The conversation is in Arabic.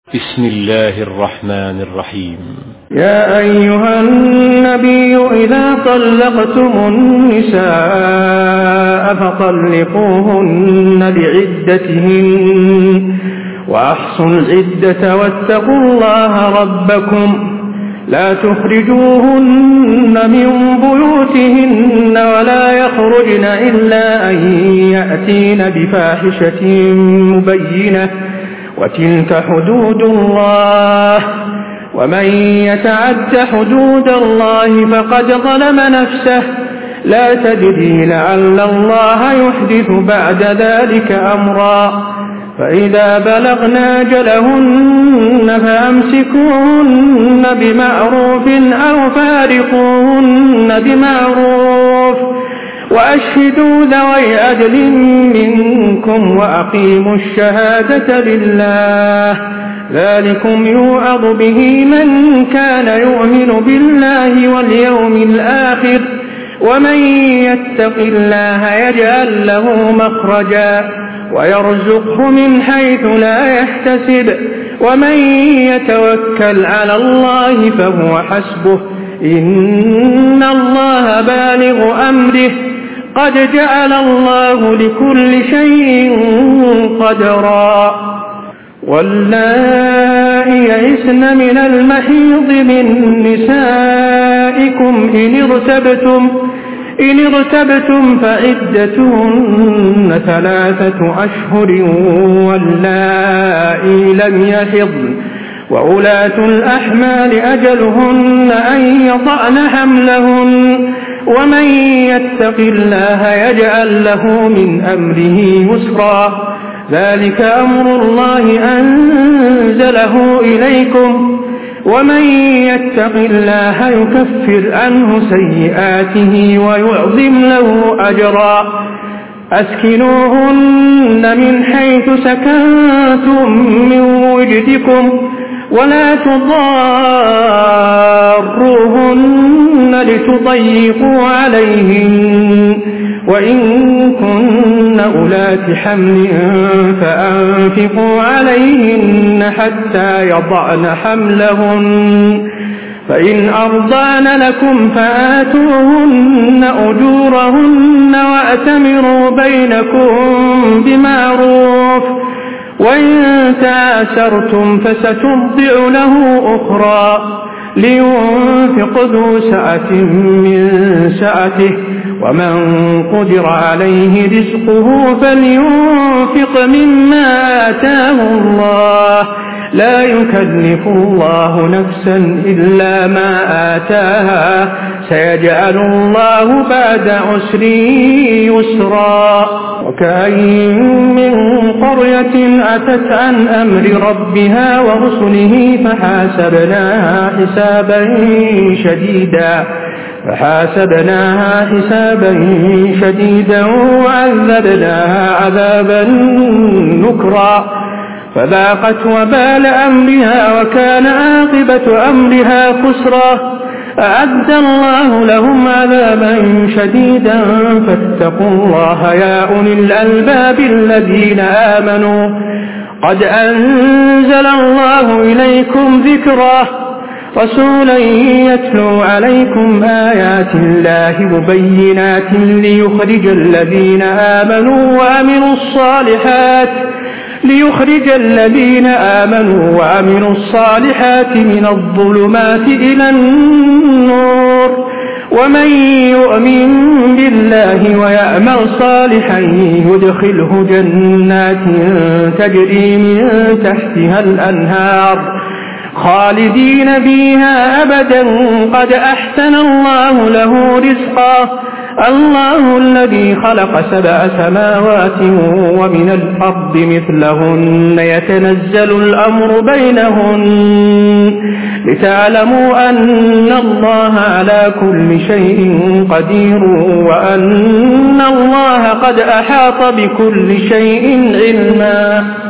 بسم الله الرحمن الرحيم. يا أيها النبي إذا طلقتم النساء فطلقوهن لعدتهن وأحصوا العدة واتقوا الله ربكم لا تخرجوهن من بيوتهن ولا يخرجن إلا أن يأتين بفاحشة مبينة وتلك حدود الله ومن يتعد حدود الله فقد ظلم نفسه لا تدري لعل الله يحدث بعد ذلك أمرا فإذا بلغن أجلهن فأمسكوهن بمعروف أو فارقوهن بمعروف وأشهدوا ذوي عدل منكم وأقيموا الشهادة لله ذلكم يوعظ به من كان يؤمن بالله واليوم الآخر ومن يتق الله يجعل له مخرجا ويرزقه من حيث لا يحتسب ومن يتوكل على الله فهو حسبه إن الله بالغ أمره قد جعل الله لكل شيء قدرا واللائي يئسن من المحيض من نسائكم إن ارتبتم فعدتهن 3 أشهر واللائي لم يحضن وأولاة الأحمال أجلهن أن يضعن حملهن ومن يتق الله يجعل له من أمره يسرا ذلك أمر الله أنزله إليكم ومن يتق الله يكفر عنه سيئاته ويعظم له أجرا أسكنوهن من حيث سكنتم من وجدكم ولا تضاروهن لتضيقوا عليهن وإن كن أولات حمل فأنفقوا عليهن حتى يضعن حملهن فإن أرضان لكم فآتوهن أجورهن وأتمروا بينكم بمعروف وإن تعاسرتم فسترضع له أخرى لينفق ذو سعة من سعته ومن قدر عليه رزقه فلينفق مما آتاه الله لا يكلف الله نفسا إلا ما آتاها سيجعل الله بعد عسر يسرا وكأين من قرية أتت عن أمر ربها ورسله فحاسبناها حسابا شديدا وعذبناها عذابا نكرا فذاقت وبال أمرها وكان عاقبة أمرها خسرا أعد الله لهم عذابا شديدا فاتقوا الله يا أولي الألباب الذين آمنوا قد أنزل الله إليكم ذكرا رسولا يتلو عليكم آيات الله مبينات ليخرج الذين آمنوا وعملوا الصالحات من الظلمات إلى النور ومن يؤمن بالله ويعمل صالحا يدخله جنات تجري من تحتها الأنهار خالدين فيها أبدا قد أحسن الله له رزقا الله الذي خلق 7 سماوات ومن الأرض مثلهن يتنزل الأمر بينهن لتعلموا أن الله على كل شيء قدير وأن الله قد أحاط بكل شيء علما